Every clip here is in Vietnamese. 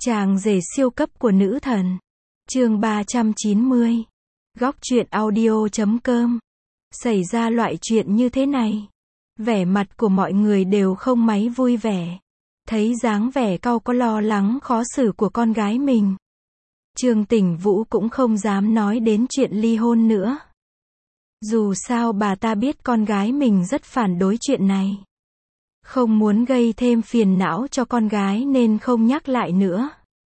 Chàng rể siêu cấp của nữ thần. Chương 390. Góc truyện audio.com. Xảy ra loại chuyện như thế này. Vẻ mặt của mọi người đều không mấy vui vẻ. Thấy dáng vẻ cau có lo lắng khó xử của con gái mình. Trương Tỉnh Vũ cũng không dám nói đến chuyện ly hôn nữa. Dù sao bà ta biết con gái mình rất phản đối chuyện này. Không muốn gây thêm phiền não cho con gái nên không nhắc lại nữa.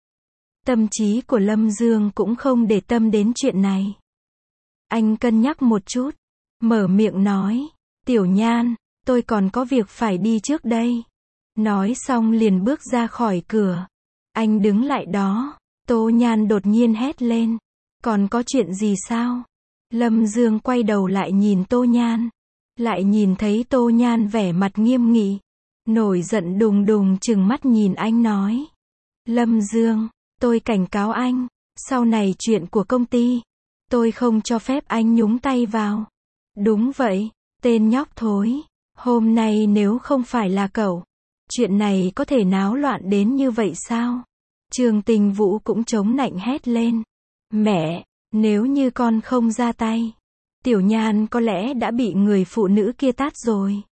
Tâm trí của Lâm Dương cũng không để tâm đến chuyện này. Anh cân nhắc một chút, mở miệng nói, Tiểu Nhan, tôi còn có việc phải đi trước đây. Nói xong liền bước ra khỏi cửa. Anh đứng lại đó, Tô Nhan đột nhiên hét lên, còn có chuyện gì sao? Lâm Dương quay đầu lại nhìn Tô Nhan, lại nhìn thấy Tô Nhan vẻ mặt nghiêm nghị, nổi giận đùng đùng trừng mắt nhìn anh nói, Lâm Dương, tôi cảnh cáo anh, sau này chuyện của công ty, tôi không cho phép anh nhúng tay vào. Đúng vậy, tên nhóc thối, hôm nay nếu không phải là cậu, chuyện này có thể náo loạn đến như vậy sao? Trương Tình Vũ cũng chống nạnh hét lên, mẹ, nếu như con không ra tay, Tiểu Nhan có lẽ đã bị người phụ nữ kia tát rồi.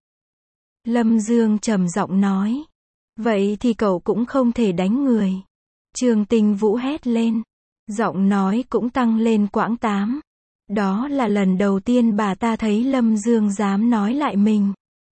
Lâm Dương trầm giọng nói, vậy thì cậu cũng không thể đánh người. Trương Tình Vũ hét lên, giọng nói cũng tăng lên quãng 8. Đó là lần đầu tiên bà ta thấy Lâm Dương dám nói lại mình.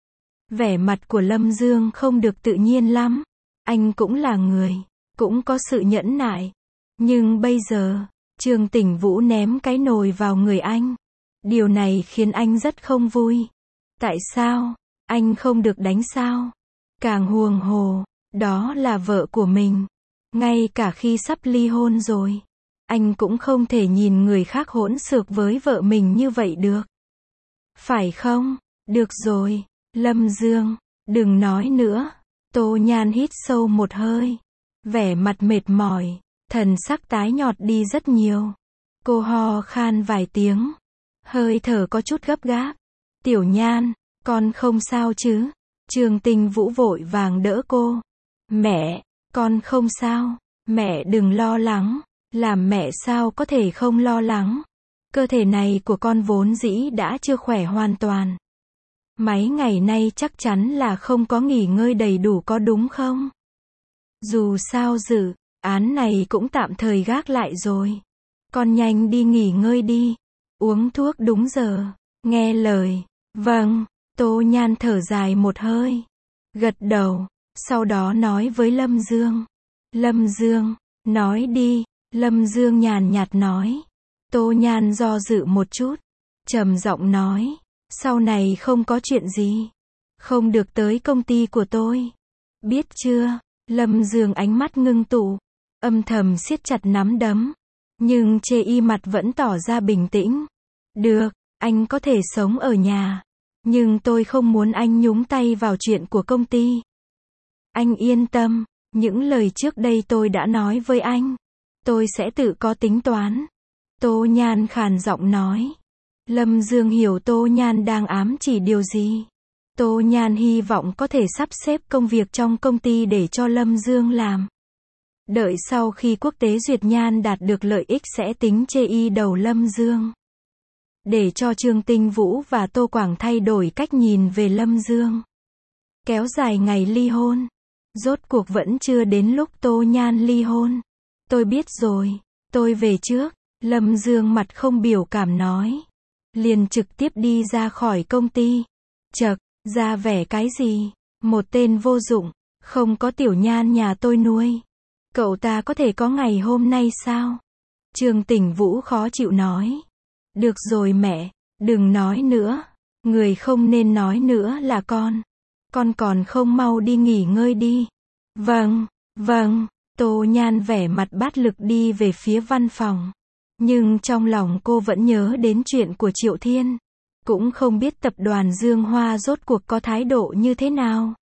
Vẻ mặt của Lâm Dương không được tự nhiên lắm. Anh cũng là người, cũng có sự nhẫn nại. Nhưng bây giờ, Trương Tỉnh Vũ ném cái nồi vào người anh. Điều này khiến anh rất không vui. Tại sao? Anh không được đánh sao? Càng huồng hồ, đó là vợ của mình. Ngay cả khi sắp ly hôn rồi, anh cũng không thể nhìn người khác hỗn xược với vợ mình như vậy được. Phải không? Được rồi, Lâm Dương, đừng nói nữa. Tô Nhan hít sâu một hơi. Vẻ mặt mệt mỏi, thần sắc tái nhợt đi rất nhiều. Cô ho khan vài tiếng. Hơi thở có chút gấp gáp. Tiểu Nhan, con không sao chứ? Trương Tình Vũ vội vàng đỡ cô. Mẹ, con không sao. Mẹ đừng lo lắng. Làm mẹ sao có thể không lo lắng. Cơ thể này của con vốn dĩ đã chưa khỏe hoàn toàn. Mấy ngày nay chắc chắn là không có nghỉ ngơi đầy đủ có đúng không? Dù sao dự án này cũng tạm thời gác lại rồi. Con nhanh đi nghỉ ngơi đi. Uống thuốc đúng giờ. Nghe lời. Vâng. Tô Nhan thở dài một hơi. Gật đầu. Sau đó nói với Lâm Dương. Lâm Dương, nói đi. Lâm Dương nhàn nhạt nói. Tô Nhan do dự một chút. Trầm giọng nói. Sau này không có chuyện gì. Không được tới công ty của tôi. Biết chưa? Lâm Dương ánh mắt ngưng tụ. Âm thầm siết chặt nắm đấm. Nhưng Chê Y mặt vẫn tỏ ra bình tĩnh. Được, anh có thể sống ở nhà. Nhưng tôi không muốn anh nhúng tay vào chuyện của công ty. Anh yên tâm. Những lời trước đây tôi đã nói với anh. Tôi sẽ tự có tính toán. Tô Nhan khàn giọng nói. Lâm Dương hiểu Tô Nhan đang ám chỉ điều gì. Tô Nhan hy vọng có thể sắp xếp công việc trong công ty để cho Lâm Dương làm. Đợi sau khi quốc tế duyệt nhan đạt được lợi ích sẽ tính chê y đầu Lâm Dương. Để cho Trương Tinh Vũ và Tô Quảng thay đổi cách nhìn về Lâm Dương. Kéo dài ngày ly hôn. Rốt cuộc vẫn chưa đến lúc Tô Nhan ly hôn. Tôi biết rồi, tôi về trước. Lâm Dương mặt không biểu cảm nói. Liền trực tiếp đi ra khỏi công ty. Chậc, ra vẻ cái gì? Một tên vô dụng, không có Tiểu Nhan nhà tôi nuôi. Cậu ta có thể có ngày hôm nay sao? Trương Tỉnh Vũ khó chịu nói. Được rồi mẹ, đừng nói nữa. Người không nên nói nữa là con. Con còn không mau đi nghỉ ngơi đi. Vâng, vâng. Tô Nhan vẻ mặt bát lực đi về phía văn phòng. Nhưng trong lòng cô vẫn nhớ đến chuyện của Triệu Thiên. Cũng không biết tập đoàn Dương Hoa rốt cuộc có thái độ như thế nào.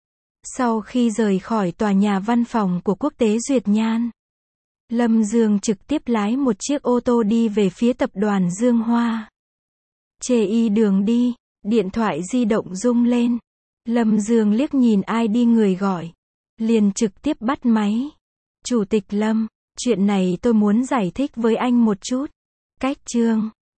Sau khi rời khỏi tòa nhà văn phòng của quốc tế duyệt nhan, Lâm Dương trực tiếp lái một chiếc ô tô đi về phía tập đoàn Dương Hoa. Chê Y đường đi, điện thoại di động rung lên. Lâm Dương liếc nhìn ID người gọi. Liền trực tiếp bắt máy. Chủ tịch Lâm, chuyện này tôi muốn giải thích với anh một chút. Cách chương